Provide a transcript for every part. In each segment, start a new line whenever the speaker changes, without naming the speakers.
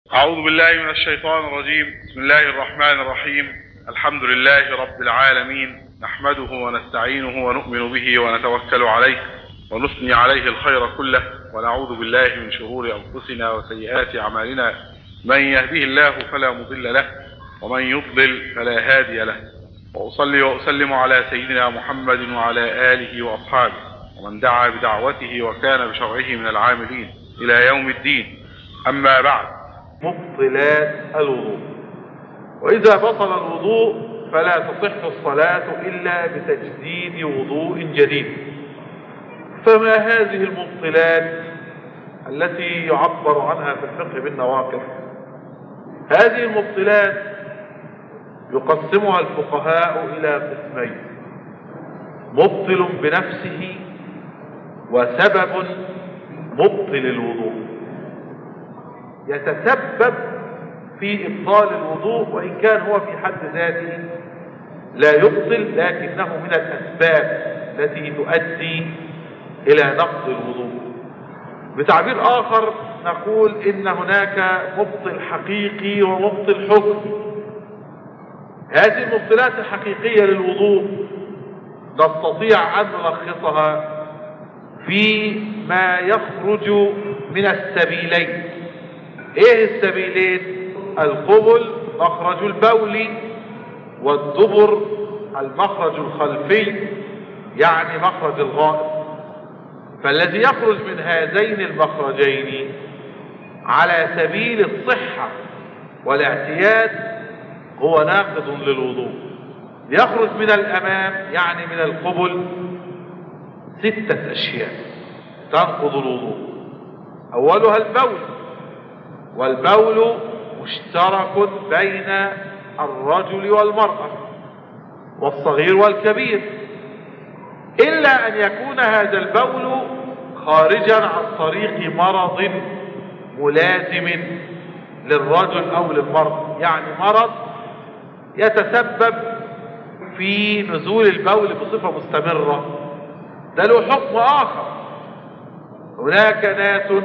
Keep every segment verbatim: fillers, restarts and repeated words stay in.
أعوذ بالله من الشيطان الرجيم. بسم الله الرحمن الرحيم. الحمد لله رب العالمين، نحمده ونستعينه ونؤمن به ونتوكل عليه ونثني عليه الخير كله، ونعوذ بالله من شرور أنفسنا وسيئات أعمالنا. من يهده الله فلا مضل له ومن يضلل فلا هادي له، وأصلي وأسلم على سيدنا محمد وعلى آله وأصحابه ومن دعا بدعوته وكان بشرعه من العاملين إلى يوم الدين. أما بعد،
مبطلات الوضوء. وإذا بطل الوضوء فلا تصح الصلاة إلا بتجديد وضوء جديد. فما هذه المبطلات التي يعبر عنها في الفقه بالنواقض؟ هذه المبطلات يقسمها الفقهاء إلى قسمين: مبطل بنفسه، وسبب مبطل الوضوء، يتسبب في إبطال الوضوء وإن كان هو في حد ذاته لا يبطل، لكنه من الأسباب التي تؤدي إلى نقض الوضوء. بتعبير آخر نقول إن هناك مبطل حقيقي ومبطل حكمي. هذه المبطلات الحقيقية للوضوء نستطيع أن نلخصها في ما يخرج من السبيلين. ايه السبيلين؟ القبل مخرج البول، والدبر المخرج الخلفي يعني مخرج الغائط. فالذي يخرج من هذين المخرجين على سبيل الصحة والاعتياد هو ناقض للوضوء. يخرج من الأمام يعني من القبل ستة أشياء تنقض الوضوء. أولها البول، والبول مشترك بين الرجل والمرأة والصغير والكبير، إلا أن يكون هذا البول خارجا عن طريق مرض ملازم للرجل أو للمرأة، يعني مرض يتسبب في نزول البول بصفة مستمرة، ده له حكم آخر. هناك ناس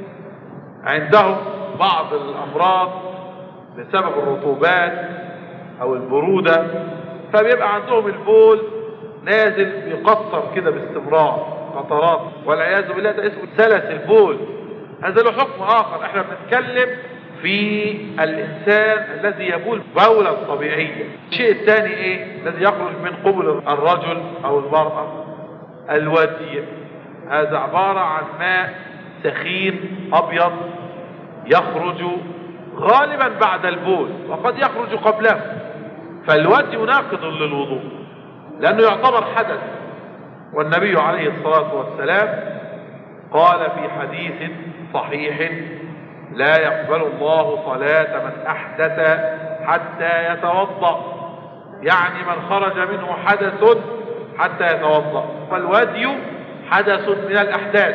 عندهم بعض الأمراض بسبب الرطوبات أو البرودة، فبيبقى عندهم البول نازل بيقطر كده باستمرار قطرات، والعياذ بالله ده اسمه سلس البول. هذا له حكم آخر. احنا بنتكلم في الإنسان الذي يبول بولا طبيعيا. الشيء الثاني ايه الذي يخرج من قبل الرجل أو المرأة؟ الودي. هذا عبارة عن ماء سخين أبيض يخرج غالبا بعد البول وقد يخرج قبله، فالودي ناقض للوضوء لأنه يعتبر حدث. والنبي عليه الصلاة والسلام قال في حديث صحيح: لا يقبل الله صلاة من أحدث حتى يتوضأ، يعني من خرج منه حدث حتى يتوضأ. فالودي حدث من الأحداث،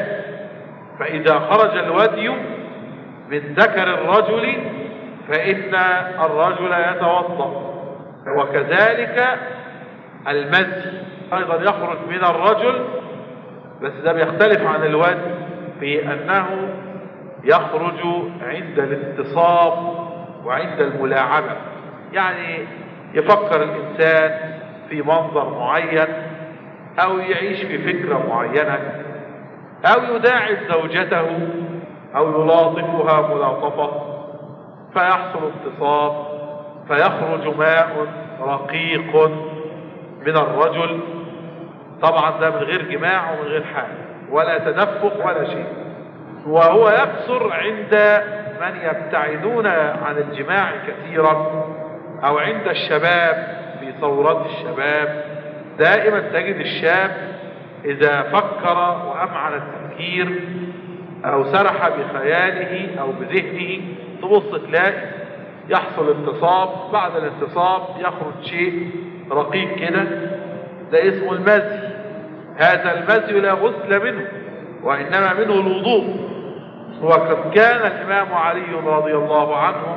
فإذا خرج الودي من ذكر الرجل فإن الرجل يتوضأ. وكذلك المزي أيضا يخرج من الرجل، بس ده بيختلف عن الودي في أنه يخرج عند الانتصاب وعند الملاعبة، يعني يفكر الإنسان في منظر معين أو يعيش في فكرة معينة أو يداعب زوجته أو يلاطفها ملاطفة فيحصل انتصاب، فيخرج ماء رقيق من الرجل. طبعا ده من غير جماع ومن غير حاجة ولا تدفق ولا شيء، وهو يكثر عند من يبتعدون عن الجماع كثيرا أو عند الشباب في ثورات الشباب. دائما تجد الشاب إذا فكر وأمعن التفكير أو سرح بخياله أو بذهنه تبص تلاقي يحصل انتصاب، بعد الانتصاب يخرج شيء رقيق كده، ده اسمه المزي. هذا المزي لا غسل منه وإنما منه الوضوء. وقد كان الإمام علي رضي الله عنه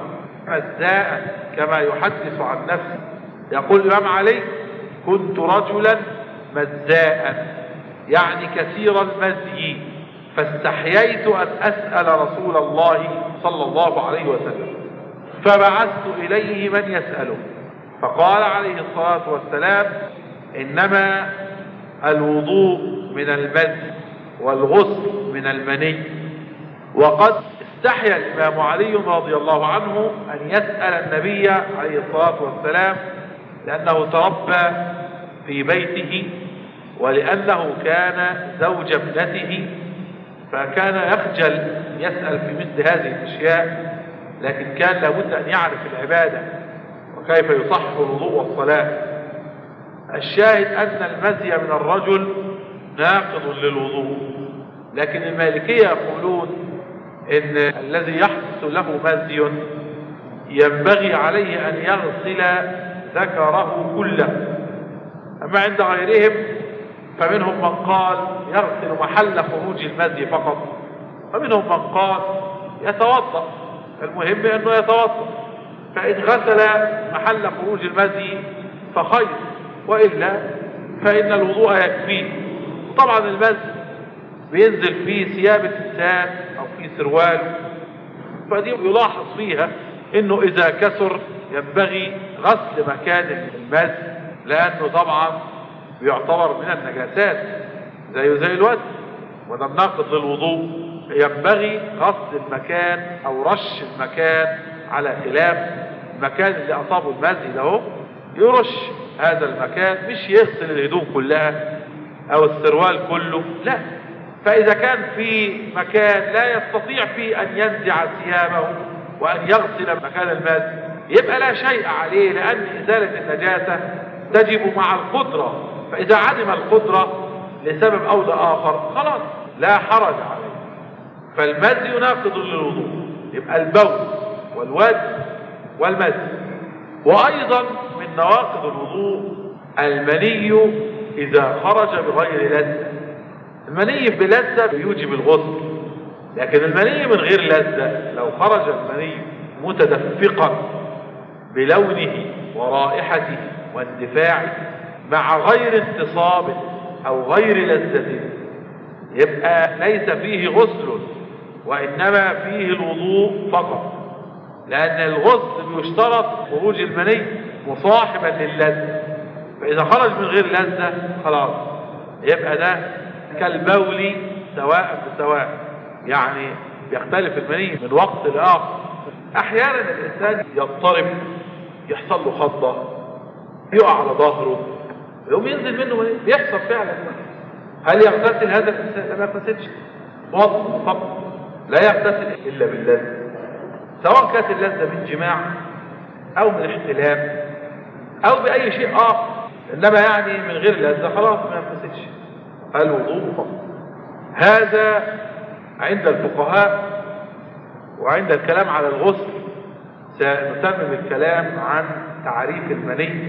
مزاء كما يحدث عن نفسه، يقول الإمام علي: كنت رجلا مزاء، يعني كثير المزي، فاستحييت أن أسأل رسول الله صلى الله عليه وسلم، فبعثت إليه من يسأله، فقال عليه الصلاة والسلام: إنما الوضوء من المذي والغسل من المني. وقد استحيا الإمام علي رضي الله عنه أن يسأل النبي عليه الصلاة والسلام، لأنه تربى في بيته، ولأنه كان زوج ابنته، فكان يخجل يسأل في مثل هذه الأشياء، لكن كان لابد أن يعرف العبادة وكيف يصح الوضوء والصلاة. الشاهد أن المزي من الرجل ناقض للوضوء، لكن المالكية يقولون إن الذي يحدث له مزي ينبغي عليه أن يغسل ذكره كله. أما عند غيرهم فمنهم من قال يغسل محل خروج المزي فقط، ومنهم من قال يتوضأ، المهم أنه يتوضأ، فإن غسل محل خروج المزي فخير، وإلا فإن الوضوء يكفيه. طبعا المزي بينزل في ثياب الإنسان أو في سرواله، فدي يلاحظ فيها أنه إذا كسر ينبغي غسل مكان المزي، لأنه طبعا بيعتبر من النجاسات زي زي الوزن، وده ناقض للوضوء. ينبغي غسل المكان أو رش المكان، على خلاف المكان اللي أصابه المزي له يرش هذا المكان، مش يغسل الهدوم كلها أو السروال كله، لا. فإذا كان في مكان لا يستطيع فيه أن ينزع ثيابه وأن يغسل مكان المزي يبقى لا شيء عليه، لأن إزالة النجاسة تجب مع القدرة، فإذا عدم القدرة لسبب أو لآخر خلاص لا حرج عليه. فالمزي ناقض للوضوء، يبقى البول والوجه والمزي. وأيضا من نواقض الوضوء المني إذا خرج بغير لذة. المني بلذة يوجب الغسل، لكن المني من غير لذة لو خرج المني متدفقا بلونه ورائحته واندفاعه مع غير انتصاب أو غير لذة يبقى ليس فيه غسل، وإنما فيه الوضوء فقط، لأن الغسل يشترط خروج المني مصاحبا للذة، فإذا خرج من غير لذة خلاص يبقى ده كالبول سواء بسواء، يعني يختلف المني من وقت لآخر. أحيانا الإنسان يضطرب، يحصل له خضة، يقع على ظهره، يقوم ينزل منه مني، بيحصل فعلا. هل يغتسل هذا الإنسان؟ لا، ما يغتسلش، وضع فقط، لا يغتسل إلا باللذة، سواء كانت اللذة من جماع أو من احتلام أو بأي شيء آخر، إنما يعني من غير لذة خلاص ما يغتسلش، الوضوء فقط. هذا عند الفقهاء. وعند الكلام على الغسل سنتمم الكلام عن تعريف المني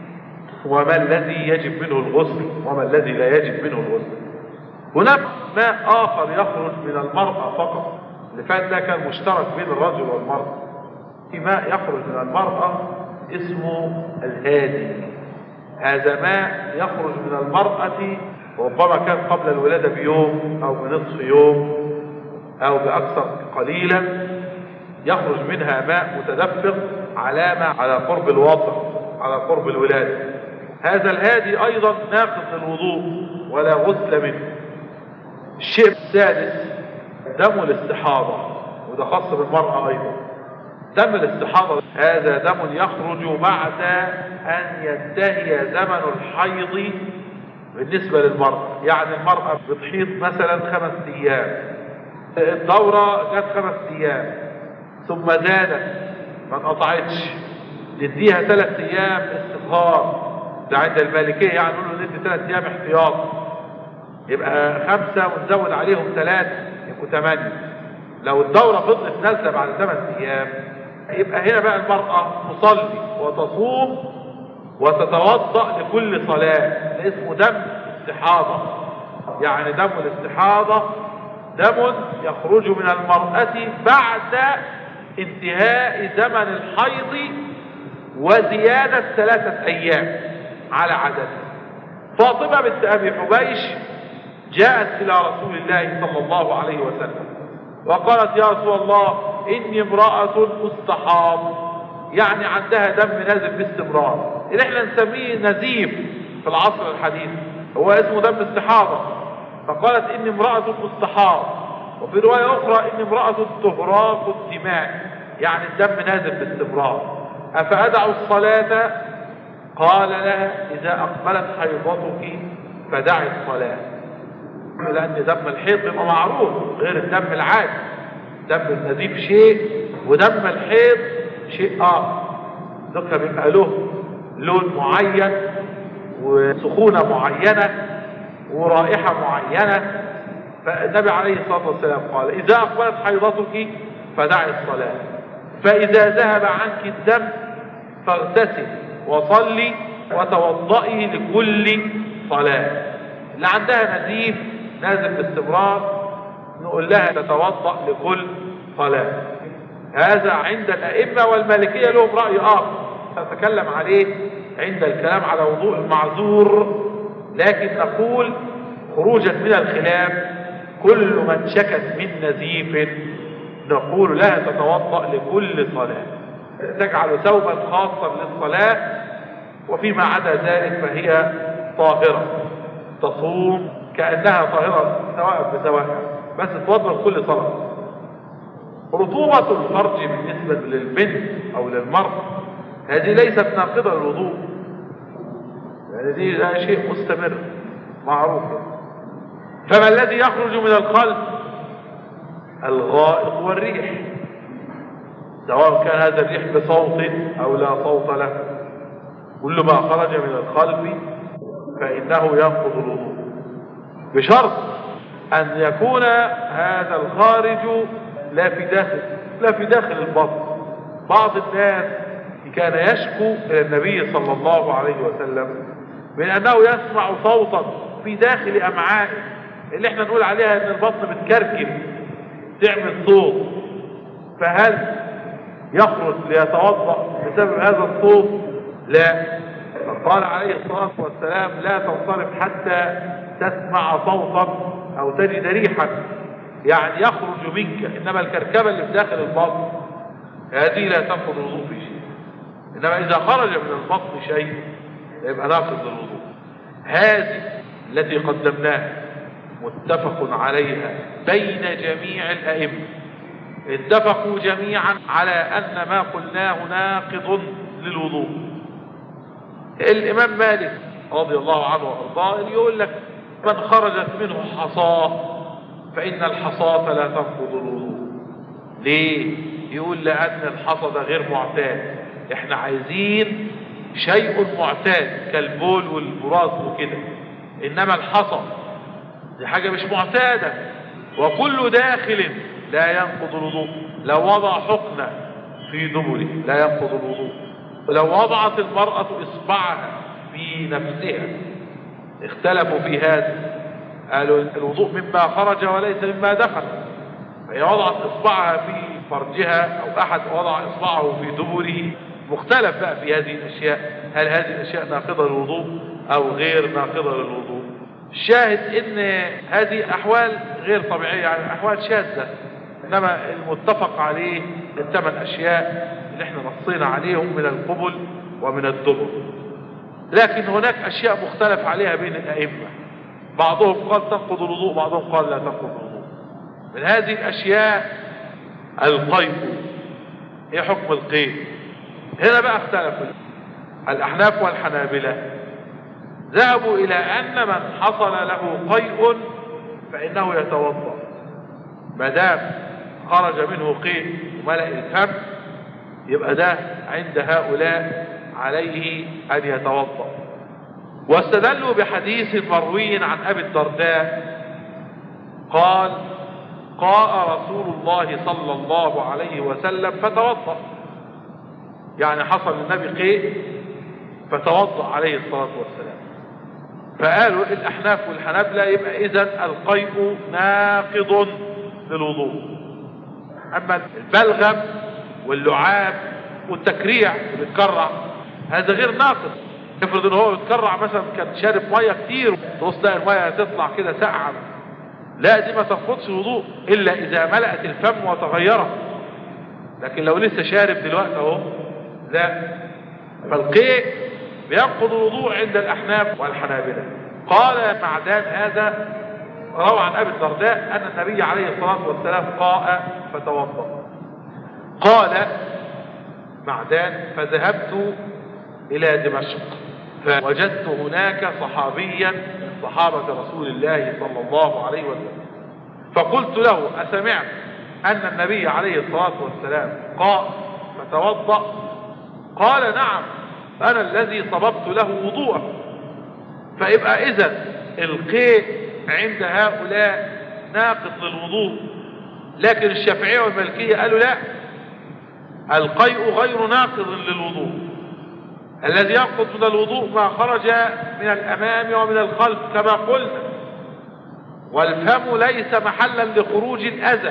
وما الذي يجب منه الغسل وما الذي لا يجب منه الغسل. هناك ماء آخر يخرج من المرأة فقط، اللي فات ده كان مشترك بين الرجل والمرأة. في ماء يخرج من المرأة اسمه الهادي، هذا ماء يخرج من المرأة ربما كان قبل الولادة بيوم أو بنصف يوم أو بأكثر قليلا، يخرج منها ماء متدفق علامة على قرب الوضع، على قرب الولادة. هذا الهادي أيضا ناقض للوضوء ولا غسل منه. الشيء السادس دم الاستحاضة، وده خاص بالمرأة أيضا. دم الاستحاضة هذا دم يخرج بعد أن ينتهي زمن الحيض بالنسبة للمرأة، يعني المرأة بتحيض مثلا خمس أيام، الدورة جت خمس أيام ثم زادت ما انقطعتش، نديها ثلاث أيام استظهار، ده عند المالكية يعني نقول له ندي ثلاث أيام احتياط، يبقى خمسة ونزود عليهم ثلاثة يبقوا ثمانية. لو الدورة فضلت نازلة بعد ثمان أيام يبقى هنا بقى المرأة تصلي وتصوم وتتوضأ لكل صلاة، ده اسمه دم استحاضة. يعني دم الاستحاضة دم يخرج من المرأة بعد انتهاء زمن الحيض وزيادة ثلاثة أيام على عدد. فاطمة بنت أبي حبيش جاءت إلى رسول الله صلى الله عليه وسلم وقالت: يا رسول الله إني امرأة مستحاض، يعني عندها دم نازل باستمرار، اللي احنا نسميه نزيف في العصر الحديث، هو اسمه دم استحاضة. فقالت: إني امرأة مستحاض. وفي رواية أخرى: إني امرأة تهراق الدماء، يعني الدم نازل باستمرار، أفأدع الصلاة؟ قال لها: إذا أقبلت حيضتك فدعي الصلاة. لأن دم الحيض بيبقى معروف غير الدم العادي، دم النزيف شيء ودم الحيض شيء آخر. ذكر بيبقى له لون معين وسخونة معينة ورائحة معينة. فالنبي عليه الصلاة والسلام قال: إذا أقبلت حيضتك فدعي الصلاة، فإذا ذهب عنك الدم فاغتسل وصلي وتوضئي لكل صلاة. اللي عندها نزيف نازل باستمرار نقول لها تتوضأ لكل صلاة. هذا عند الأئمة، والمالكية لهم رأي آخر سأتكلم عليه عند الكلام على وضوء المعذور، لكن نقول خروجا من الخلاف كل من شكت من نزيف نقول لها تتوضأ لكل صلاة، تجعل ثوبا خاصا للصلاة، وفيما عدا ذلك فهي طاهرة تصوم كأنها طاهرة سواء بسواء، بس تتوضأ لكل صلاة. رطوبة الفرج بالنسبة للبنت أو للمرأة هذه ليست ناقضة للوضوء، يعني هذا شيء مستمر معروف. فما الذي يخرج من القلب؟ الغائط والريح، سواء كان هذا الريح بصوت أو لا صوت له، كل ما خرج من القلب فإنه ينقض الوضوء، بشرط أن يكون هذا الخارج لا في داخل لا في داخل البطن. بعض الناس كان يشكو إلى النبي صلى الله عليه وسلم من أنه يسمع صوتا في داخل أمعائه، اللي احنا نقول عليها أن البطن بتكركب تعمل صوت، فهل يخرج ليتوضأ بسبب هذا الصوت؟ لا. قال عليه الصلاة والسلام: لا تنصرف حتى تسمع صوتا أو تجد ريحا، يعني يخرج منك، إنما الكركبة اللي في داخل البطن هذه لا تنقض الوضوء في شيء، إنما إذا خرج من البطن شيء يبقى ناقض الوضوء. هذه التي قدمناها متفق عليها بين جميع الأئمة، اتفقوا جميعا على أن ما قلناه ناقض للوضوء. الإمام مالك رضي الله عنه وأرضاه يقول لك: من خرجت منه حصاة فإن الحصاة لا تنقض الوضوء. ليه؟ يقول لأن الحصى ده غير معتاد، احنا عايزين شيء معتاد كالبول والبراز وكده، إنما الحصى دي حاجة مش معتادة، وكل داخل لا ينقض الوضوء. لو وضع حقنة في دبره لا ينقض الوضوء، ولو وضعت المرأة إصبعها في نفسها اختلفوا في هذا، قالوا الوضوء مما خرج وليس مما دخل، فهي وضعت إصبعها في فرجها أو أحد وضع إصبعه في دبره، مختلف بقى في هذه الأشياء، هل هذه الأشياء ناقضة للوضوء أو غير ناقضة للوضوء؟ الشاهد ان هذه احوال غير طبيعية، يعني احوال شاذة، انما المتفق عليه الثمان اشياء اللي احنا نصينا عليهم من القبل ومن الدبر. لكن هناك اشياء مختلف عليها بين الائمة، بعضهم قال تنقض الوضوء، بعضهم قال لا تنقض الوضوء. من هذه الاشياء القيء. ايه حكم القيء؟ هنا بقى اختلفوا الاحناف والحنابلة، ذهبوا إلى أن من حصل له قيء فإنه يتوضأ، ما دام خرج منه قيء وملأ الفم يبقى ده عند هؤلاء عليه أن يتوضأ. واستدلوا بحديث مروي عن أبي الدرداء قال: قاء رسول الله صلى الله عليه وسلم فتوضأ، يعني حصل للنبي قيء فتوضأ عليه الصلاة والسلام. فقالوا الأحناف والحنابلة يبقى إذن القيء ناقض للوضوء، أما البلغم واللعاب والتكريع اللي بيتكرع هذا غير ناقض، افرض ان هو يتكرع مثلا، كان شارب ميه كتير، تبص تلاقي الميه تطلع كده ساقعه، لا دي ما تنقضش الوضوء الا اذا ملأت الفم وتغيرت، لكن لو لسه شارب دلوقتي اهو لا. فالقيء بينقض الوضوء عند الاحناف والحنابلة. قال معدان هذا روى عن ابي الدرداء ان النبي عليه الصلاه والسلام قاء فتوضا. قال معدان: فذهبت الى دمشق فوجدت هناك صحابيا من صحابه رسول الله صلى الله عليه وسلم، فقلت له: اسمعت ان النبي عليه الصلاه والسلام قاء فتوضا؟ قال: نعم، انا الذي صببت له وضوءه. فيبقى اذا القيء عند هؤلاء ناقض للوضوء، لكن الشافعية والمالكية قالوا لا، القيء غير ناقض للوضوء. الذي ينقض من الوضوء ما خرج من الامام ومن الخلف كما قلنا، والفم ليس محلا لخروج الاذى.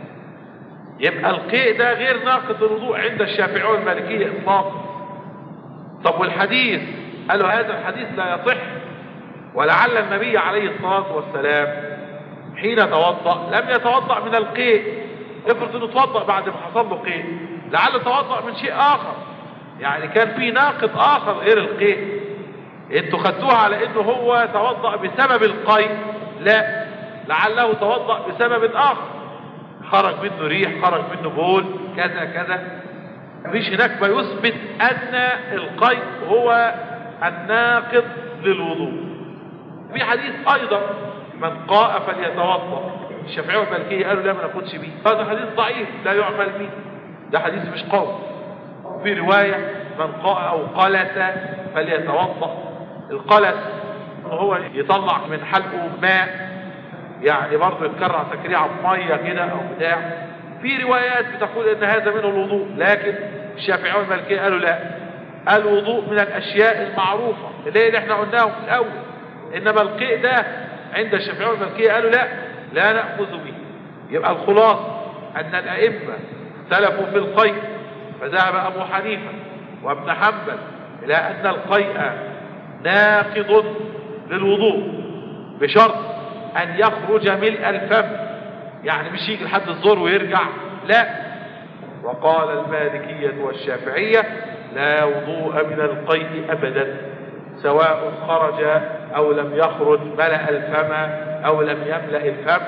يبقى القيء ده غير ناقض للوضوء عند الشافعية والمالكية اطلاقا. طب والحديث؟ قالوا هذا الحديث لا يصح، ولعل النبي عليه الصلاة والسلام حين توضأ لم يتوضأ من القيء. افرض انه توضأ بعد ما حصل له قيء، لعل توضأ من شيء اخر، يعني كان في ناقض اخر غير القيء. انتوا خدتوها على انه هو توضأ بسبب القيء، لا، لعله توضأ بسبب اخر، خرج منه ريح، خرج منه بول، كذا كذا. مفيش هناك ما يثبت ان القيء هو الناقض للوضوء. في حديث ايضا: من قاء فليتوضا. الشافعية والمالكية قالوا لا، ما ناخدش بيه، هذا حديث ضعيف لا يعمل به، ده حديث مش قوي. في رواية: من قاء او قلس فليتوضا. القلس هو يطلع من حلقه ماء، يعني برضه يتكرع تكريعه بميه كده او بتاع. في روايات بتقول ان هذا منه الوضوء، لكن الشافعية والمالكية قالوا لا، الوضوء من الاشياء المعروفة اللي احنا قلناه في الاول. انما القيء ده عند الشافعية والمالكية قالوا لا، لا نأخذ به. يبقى الخلاصة ان الائمة اختلفوا في القيء، فذهب ابو حنيفة وابن حنبل الى ان القيء ناقض للوضوء بشرط ان يخرج ملء الفم، يعني مش يجي لحد الزور ويرجع، لا. وقال المالكية والشافعية: لا وضوء من القيء ابدا، سواء خرج او لم يخرج، ملأ الفم او لم يملأ الفم.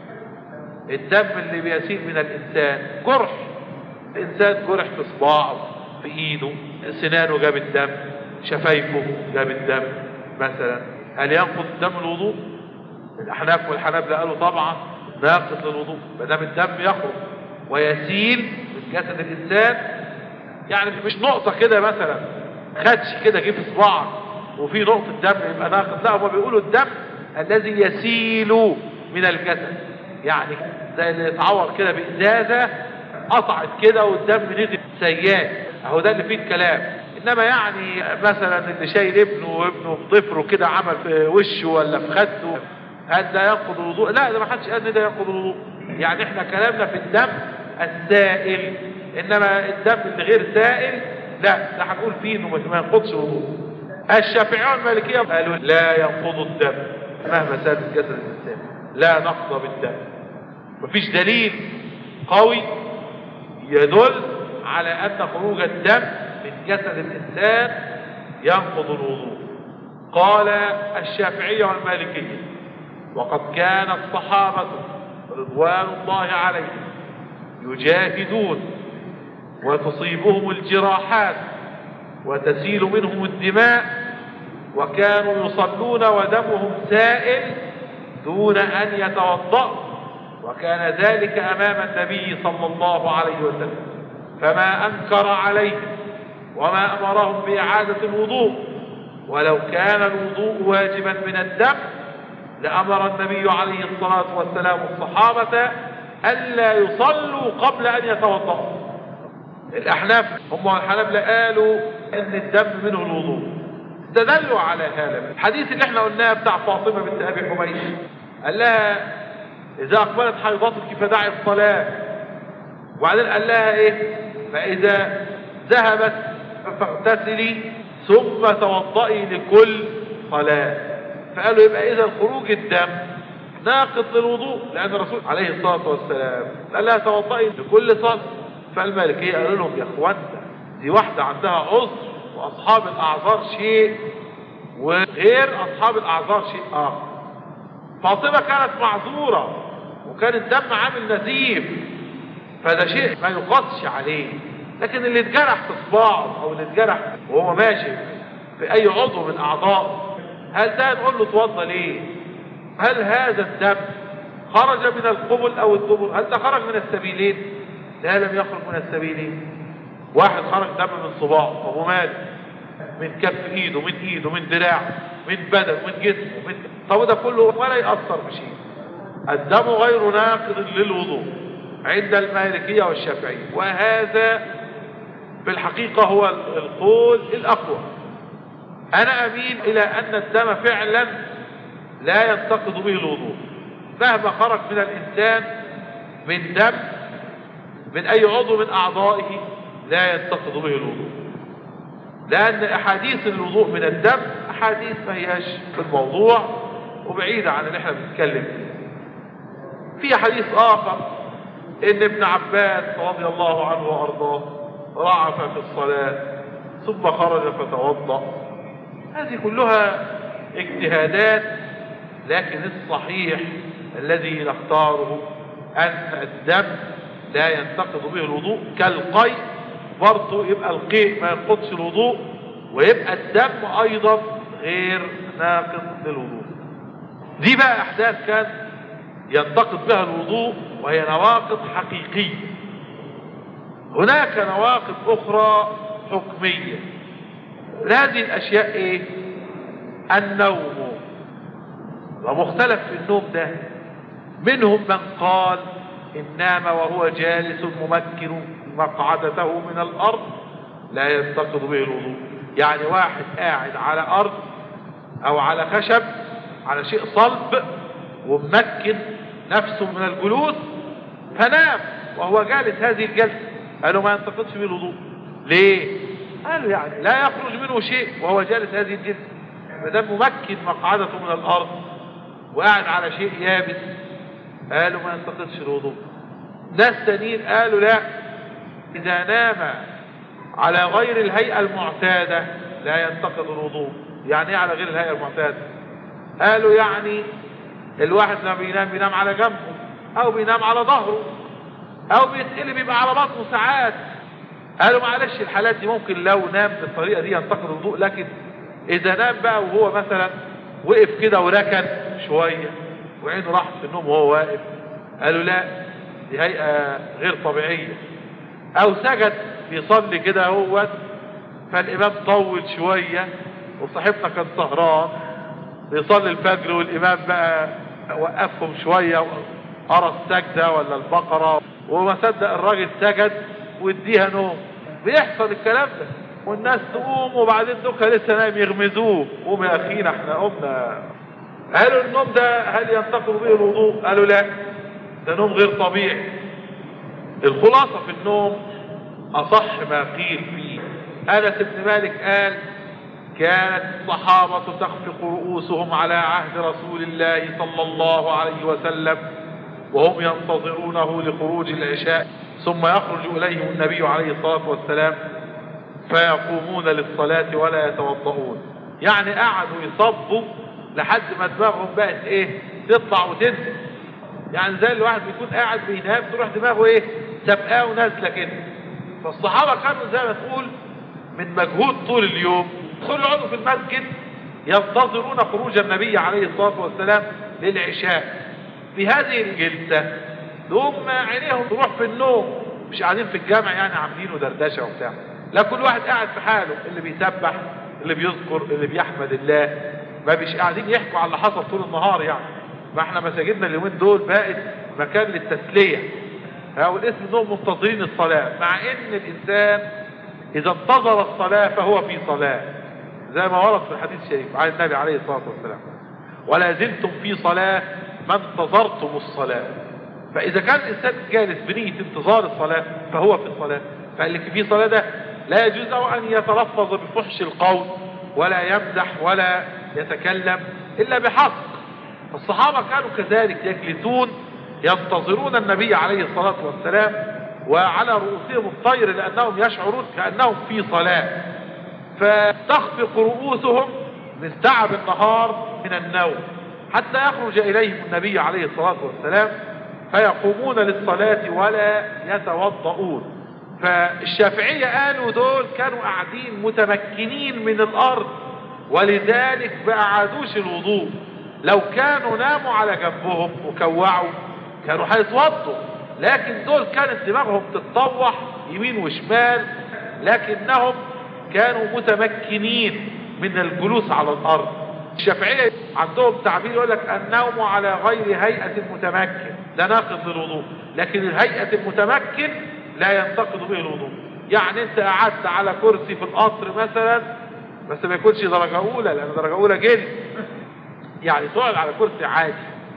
الدم اللي بيسيل من الانسان جرح، الانسان جرح في صباعه، في ايده، سنانه جاب الدم، شفايفه جاب الدم مثلا، هل ينقض الدم الوضوء؟ الاحناف والحنابلة قالوا طبعا ناقض للوضوء، ما دام الدم يخرج ويسيل من جسد الانسان، يعني مش نقطة كده مثلا، خدش كده جه في صباعك وفي نقطة دم يبقى ناقض، لا، هم بيقولوا الدم الذي يسيل من الجسد، يعني زي اللي يتعور كده بإزازة قطعت كده والدم نزل سيال، اهو ده اللي فيه الكلام. انما يعني مثلا اللي شايل ابنه وابنه بضفره كده عمل في وشه ولا في خده، هل ده ينقض الوضوء؟ لا، ده ما حدش قال ان ده ينقض الوضوء. يعني احنا كلامنا في الدم السائل، انما الدم اللي غير سائل لا، ده هنقول فيه انه ما ينقضش الوضوء. الشافعية والمالكية قالوا لا ينقض الدم مهما سال جسد الانسان، لا نقض بالدم. مفيش دليل قوي يدل على ان خروج الدم من جسد الانسان ينقض الوضوء. قال الشافعية والمالكية: وقد كان الصحابة رضوان الله عليهم يجاهدون وتصيبهم الجراحات وتسيل منهم الدماء، وكانوا يصلون ودمهم سائل دون ان يتوضأوا، وكان ذلك امام النبي صلى الله عليه وسلم، فما انكر عليهم وما امرهم باعادة الوضوء. ولو كان الوضوء واجبا من الدم لامر النبي عليه الصلاة والسلام الصحابة الا يصلوا قبل ان يتوضأوا. الاحناف هم والحنابلة قالوا ان الدم منه الوضوء، استدلوا على هذا الحديث اللي احنا قلناه بتاع فاطمة بنت ابي حبيش، قال لها: اذا اقبلت حيضتك فدعي الصلاة. وبعدين قال لها ايه؟ فاذا ذهبت فاغتسلي ثم توضئي لكل صلاة. فقالوا يبقى إذا خروج الدم ناقض للوضوء، لأن الرسول عليه الصلاة والسلام قال لها توضئي لكل صلاة. فالمالكية قالوا لهم يا اخوانا دي واحدة عندها عذر، وأصحاب الأعذار شيء وغير أصحاب الأعذار شيء آخر. فاطمة كانت معذورة وكان الدم عامل نزيف، فده شيء ما يقصش عليه. لكن اللي اتجرح في صباعه او اللي اتجرح وهو ماشي في اي عضو من اعضائه، هل ده نقول له اتوضى ليه؟ هل هذا الدم خرج من القبل او الدبر؟ هل ده خرج من السبيلين؟ لا، لم يخرج من السبيلين. واحد خرج دم من صباعه، طب ومال؟ من كف ايده، من ايده، من دراعه، من بدنه، من جسمه، من طب ده كله ولا يأثر بشيء. الدم غير ناقض للوضوء عند المالكية والشافعية، وهذا في الحقيقة هو القول الأقوى. أنا أميل إلى أن الدم فعلا لا ينتقض به الوضوء مهما خرج من الإنسان من دم من أي عضو من أعضائه، لا ينتقض به الوضوء، لأن أحاديث الوضوء من الدم أحاديث ما هياش في الموضوع وبعيدة عن اللي احنا بنتكلم فيه. في حديث آخر إن ابن عباس رضي الله عنه وأرضاه رعف في الصلاة ثم خرج فتوضأ. هذه كلها اجتهادات، لكن الصحيح الذي نختاره أن الدم لا ينتقض به الوضوء كالقيء، برضه يبقى القيء ما ينقضش الوضوء، ويبقى الدم أيضا غير ناقض للوضوء. دي بقى أحداث كان ينتقض بها الوضوء وهي نواقض حقيقية. هناك نواقض أخرى حكمية. هذه الأشياء إيه؟ النوم، ومختلف في النوم ده. منهم من قال إن نام وهو جالس ممكن مقعدته من الأرض لا ينتقض به الوضوء. يعني واحد قاعد على أرض أو على خشب على شيء صلب وممكن نفسه من الجلوس فنام وهو جالس هذه الجلسة، قالوا ما ينتقضش به الوضوء. ليه؟ قالوا يعني لا يخرج منه شيء وهو جالس هذه الجلسة، ما دام ممكن مقعدته من الأرض وقاعد على شيء يابس، قالوا ما ينتقضش الوضوء. ناس تانيين قالوا لا، إذا نام على غير الهيئة المعتادة لا ينتقض الوضوء. يعني ايه على غير الهيئة المعتادة؟ قالوا يعني الواحد لما بينام بينام على جنبه او بينام على ظهره او بيتقلب يبقى على بطنه ساعات. قالوا معلش الحالات دي ممكن لو نام بالطريقة دي ينتقض الوضوء، لكن اذا نام بقى وهو مثلا وقف كده وركن شوية وعينه راحت في النوم وهو واقف، قالوا لا، دي هيئة غير طبيعية. او سجد بيصلي كده هو فالامام طول شوية وصاحبنا كان سهران بيصلي الفجر والامام بقى وقفهم شوية وقرا السجدة ولا البقرة وما صدق الراجل سجد واديها نوم. بيحصل الكلام ده والناس تقوم وبعدين دوكا لسه نايم يغمزوه، قوم يا اخينا احنا قمنا. قالوا النوم ده هل ينتقض به الوضوء؟ قالوا لا، ده نوم غير طبيعي. الخلاصة في النوم اصح ما قيل فيه. انس بن مالك قال كانت الصحابة تخفق رؤوسهم على عهد رسول الله صلى الله عليه وسلم وهم ينتظرونه لخروج العشاء، ثم يخرج إليهم النبي عليه الصلاة والسلام فيقومون للصلاة ولا يتوضؤون. يعني قعدوا يصبوا لحد ما دماغهم بقت ايه؟ تطلع وتنزل. يعني زي الواحد بيكون قاعد بينام تروح دماغه ايه؟ سابقاه ونازله كده. فالصحابة كانوا زي ما تقول من مجهود طول اليوم يدخلوا يقعدوا في المسجد ينتظرون خروج النبي عليه الصلاة والسلام للعشاء. في هذه الجلسة هم عينيهم تروح في النوم، مش قاعدين في الجامع يعني عاملين ودردشة وبتاع، لا، كل واحد قاعد في حاله، اللي بيسبح، اللي بيذكر، اللي بيحمد الله، ما بيش قاعدين يحكوا على اللي حصل طول النهار. يعني ما احنا مساجدنا اليومين دول بقت مكان للتسلية، والاسم انهم منتظرين الصلاة، مع ان الانسان اذا انتظر الصلاة فهو في صلاة، زي ما ورد في الحديث الشريف عن النبي عليه الصلاة والسلام: ولا زلتم في صلاة ما انتظرتم الصلاة. فاذا كان الانسان جالس بنية انتظار الصلاة فهو في الصلاة، فاللي في صلاة ده لا يجوز له أن يتلفظ بفحش القول ولا يمزح ولا يتكلم إلا بحق. الصحابة كانوا كذلك يجلسون ينتظرون النبي عليه الصلاة والسلام وعلى رؤوسهم الطير لأنهم يشعرون كأنهم في صلاة، فتخفق رؤوسهم من تعب النهار من النوم حتى يخرج إليهم النبي عليه الصلاة والسلام فيقومون للصلاة ولا يتوضؤون. فالشافعية قالوا دول كانوا قاعدين متمكنين من الأرض ولذلك ما أعادوش الوضوء. لو كانوا ناموا على جنبهم وكوعوا كانوا هيتوضوا، لكن دول كانت دماغهم تتطوح يمين وشمال، لكنهم كانوا متمكنين من الجلوس على الأرض. الشافعية عندهم تعبير يقول لك النوم على غير هيئة المتمكن ده ناقض للوضوء، لكن الهيئة المتمكن لا ينتقض به الوضوء. يعني انت قعدت على كرسي في القطر مثلا، بس ما يكونش درجة اولى لان درجة اولى جلد، يعني تقعد على كرسي عادي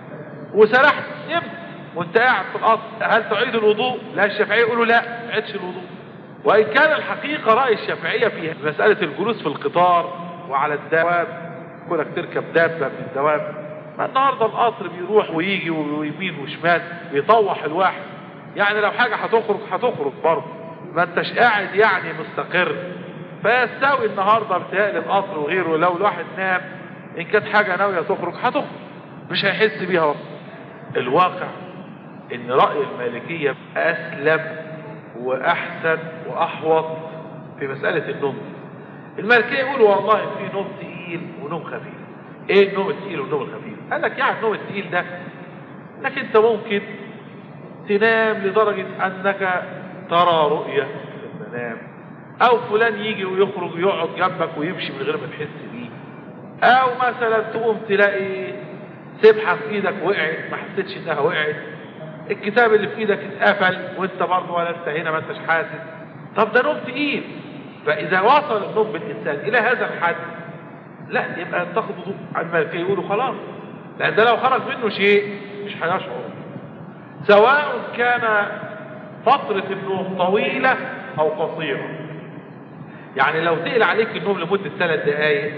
وسرحت نمت وانت قاعد في القطر، هل تعيد الوضوء؟ لا، الشافعية يقولوا لا ما تعيدش الوضوء. وان كان الحقيقة رأي الشافعية في مسألة الجلوس في القطار وعلى الدواب، كونك تركب دابة من الدواب، ما النهارده القطر بيروح ويجي ويمين وشمال بيطوح الواحد، يعني لو حاجة هتخرج هتخرج برضه، ما انتش قاعد يعني مستقر. فيستوي النهارده بتهيألي القطر وغيره، لو الواحد نام ان كانت حاجة ناوية تخرج هتخرج مش هيحس بيها برضه. الواقع ان رأي المالكية اسلم واحسن واحوط في مسألة النوم. المالكية يقولوا والله في نوم تقيل ونوم خفيف. ايه النوم التقيل والنوم الخفيف؟ قال لك يعني النوم التقيل ده انك انت ممكن تنام لدرجة انك ترى رؤية في المنام، او فلان يجي ويخرج ويقعد جنبك ويمشي من غير ما تحس بيه، او مثلا تقوم تلاقي سبحة في ايدك وقعت ما حسيتش انها وقعت، الكتاب اللي في ايدك اتقفل وانت برضه ولا انت هنا ما انتش حاسس. طب ده نوم تقيل. فاذا وصل النوم بالانسان الى هذا الحد لا يبقى ينتقد وضوء. المالكية يقولوا خلاص، لان ده لو خرج منه شيء مش هيشعر، سواء كان فترة النوم طويلة او قصيرة. يعني لو تقل عليك النوم لمدة ثلاث دقايق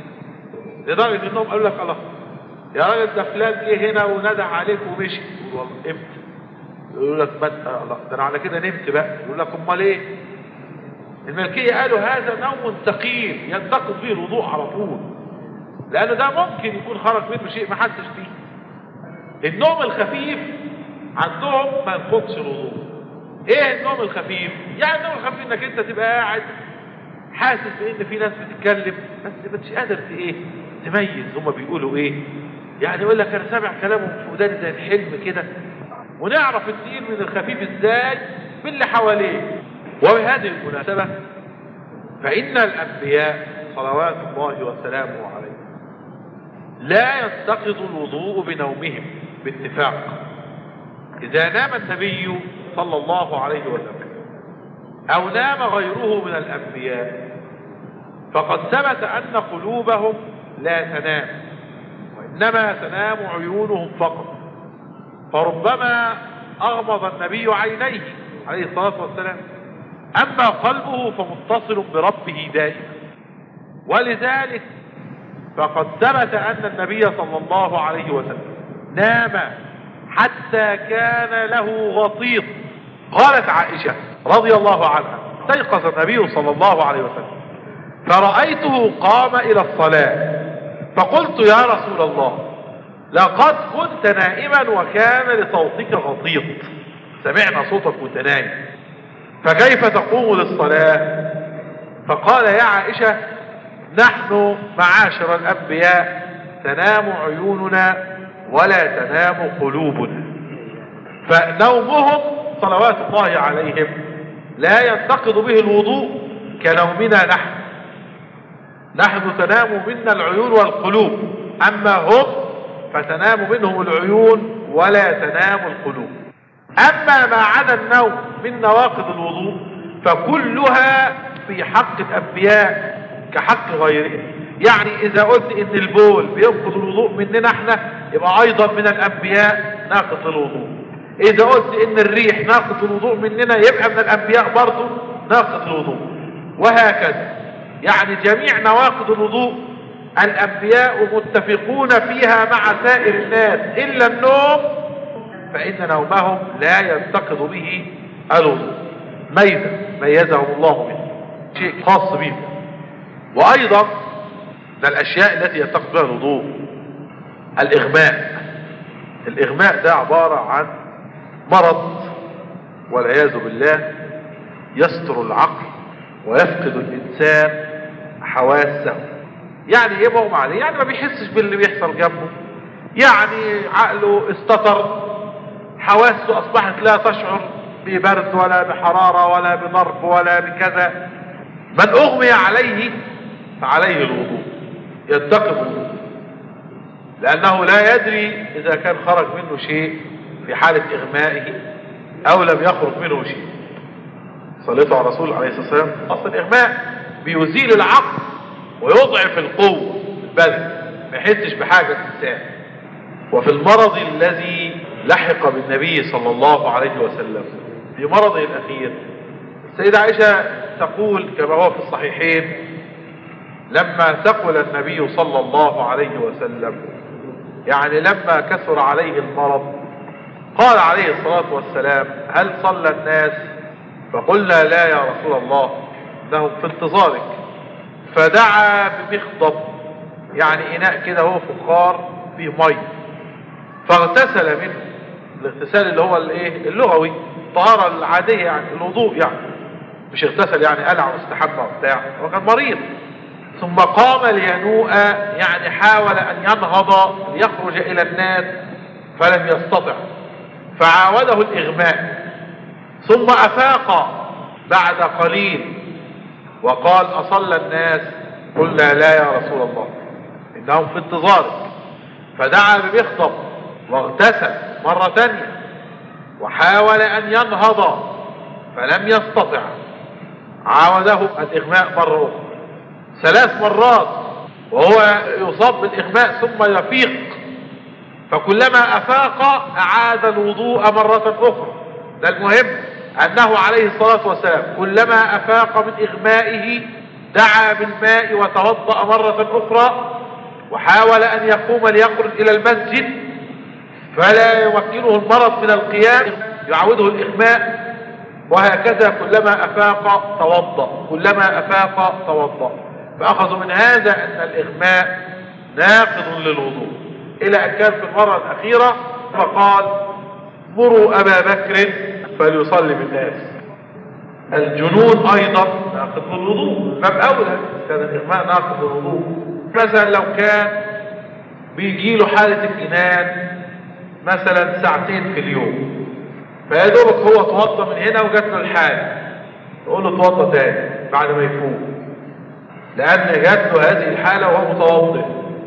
لدرجة النوم قالوا لك الله يا راجل ده فلان جه هنا وندى عليك ومشي، يقول والله امتى؟ يقول لك ما الله ده انا على كده نمت بقى. يقول لك امال ايه؟ المالكية قالوا هذا نوم ثقيل ينتقض به الوضوء على طول، لأنه ده ممكن يكون خرج منه شيء ما حسش فيه. النوم الخفيف عندهم ما ينقضش الوضوء. ايه النوم الخفيف؟ يعني النوم الخفيف انك انت تبقى قاعد حاسس بان في ناس بتتكلم بس ما انتش قادر ايه تميز هما بيقولوا ايه. يعني يقول لك انا سامع كلامهم في وداني زي الحلم كده. ونعرف التقيل من الخفيف ازاي؟ باللي حواليه. وبهذه المناسبة فإن الأنبياء صلوات الله وسلامه عليهم لا ينتقض الوضوء بنومهم باتفاق. إذا نام النبي صلى الله عليه وسلم أو نام غيره من الأنبياء فقد ثبت أن قلوبهم لا تنام، وإنما تنام عيونهم فقط. فربما أغمض النبي عينيه عليه الصلاة والسلام، أما قلبه فمتصل بربه دائما. ولذلك فقد ثبت أن النبي صلى الله عليه وسلم نام حتى كان له غطيط. قالت عائشة رضي الله عنها استيقظ النبي صلى الله عليه وسلم فرأيته قام إلى الصلاة فقلت يا رسول الله لقد كنت نائما وكان لصوتك غطيط، سمعنا صوتك وانت نايم، فكيف تقوم للصلاة؟ فقال يا عائشة نحن معاشر الأنبياء تنام عيوننا ولا تنام قلوبنا. فنومهم صلوات الله عليهم لا ينتقض به الوضوء كنومنا نحن. نحن تنام منا العيون والقلوب، أما هم فتنام منهم العيون ولا تنام القلوب. أما ما عدا النوم من نواقض الوضوء فكلها في حق الأنبياء كحق غيرهم. يعني إذا قلت إن البول بينقض الوضوء مننا احنا يبقى أيضا من الأنبياء ناقض الوضوء. إذا قلت إن الريح ناقض الوضوء مننا يبقى من الأنبياء برضه ناقض الوضوء. وهكذا. يعني جميع نواقض الوضوء الأنبياء متفقون فيها مع سائر الناس إلا النوم، فإن نومهم لا ينتقض به الوضوء، ميزة ميزهم الله به، شيء خاص بهم. وأيضا من الأشياء التي ينتقض بها الوضوء الإغماء. الإغماء ده عبارة عن مرض والعياذ بالله يستر العقل ويفقد الإنسان حواسه. يعني ايه مغمى عليه؟ يعني ما بيحسش باللي بيحصل جنبه، يعني عقله استتر، حواسه أصبحت لا تشعر ببرد ولا بحرارة ولا بضرب ولا بكذا. من أغمي عليه فعليه الوضوء، ينتقض الوضوء، لأنه لا يدري إذا كان خرج منه شيء في حالة إغمائه أو لم يخرج منه شيء. صليته على رسول عليه الصلاة والسلام. أصل الإغماء بيزيل العقل ويضعف القوة البدن، ما يحسش بحاجة الإنسان. وفي المرض الذي لحق بالنبي صلى الله عليه وسلم في مرضه الأخير، السيدة عائشة تقول كما هو في الصحيحين: لما ثقل النبي صلى الله عليه وسلم، يعني لما كثر عليه المرض، قال عليه الصلاة والسلام: هل صلى الناس؟ فقلنا: لا يا رسول الله، انهم في انتظارك. فدعا بمخضب، يعني اناء كده هو فخار فيه مي، فاغتسل منه، الاغتسال اللي هو الايه اللغوي، الطهارة العادية يعني الوضوء، يعني مش اغتسل يعني قلع واستحمى وبتاع، هو كان مريض. ثم قام لينوء، يعني حاول ان ينهض ليخرج الى الناس فلم يستطع، فعاوده الاغماء. ثم افاق بعد قليل وقال: اصلى الناس؟ قلنا: لا يا رسول الله، انهم في انتظارك. فدعا بمخضب واغتسل مرة ثانية وحاول ان ينهض فلم يستطع، عاوده الاغماء مرة اخرى، ثلاث مرات وهو يصاب بالاغماء ثم يفيق. فكلما افاق اعاد الوضوء مرة اخرى. ده المهم انه عليه الصلاة والسلام كلما افاق من اغمائه دعا بالماء وتوضأ مرة اخرى، وحاول ان يقوم ليخرج الى المسجد فلا يمكنه المرض من القيام، يعوده الاغماء. وهكذا كلما افاق توضأ، كلما افاق توضأ. فاخذوا من هذا ان الاغماء ناقض للوضوء، الى ان كان في المرة الاخيرة فقال: مروا ابا بكر فليصلي بالناس. الجنون ايضا ناقض للوضوء، باب اولى كان الاغماء ناقض للوضوء. مثلا لو كان بيجيله حالة الجنان مثلا ساعتين في اليوم، فيا دوبك هو توضى من هنا وجات له الحالة، يقول له توضى تاني بعد ما يفوق، لان جات له هذه الحالة وهو متوضئ.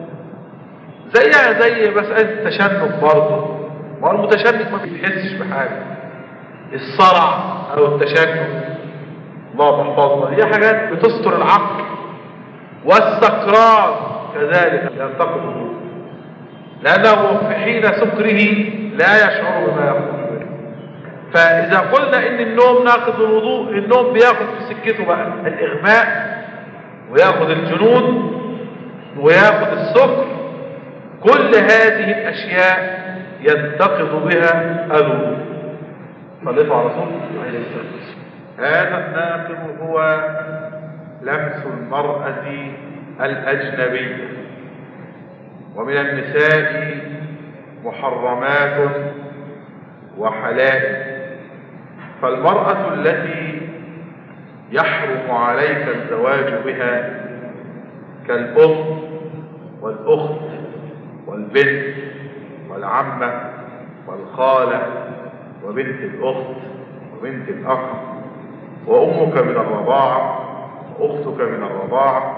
زيها زي مسألة التشنج برضه، ما هو المتشنج ما بيحسش بحاجة. الصرع او التشنج الله يحفظنا هي حاجات بتستر العقل. والسكران كذلك ينتقض الوضوء، لانه في حين سكره لا يشعر بما يخرج منه. فاذا قلنا ان النوم ناقض الوضوء، النوم بياخد في سكته بقى الاغماء وياخد الجنون وياخد السكر، كل هذه الاشياء ينتقض بها الوضوء. صليتوا على رسول عليه الصلاه والسلام. هذا الناقض هو لمس المرأة الأجنبية. ومن النساء محرمات وحلائل. فالمرأة التي يحرم عليك الزواج بها كالأم والأخت والبنت والعمة والخالة وبنت الأخت وبنت الأخ وأمك من الرضاعة وأختك من الرضاعة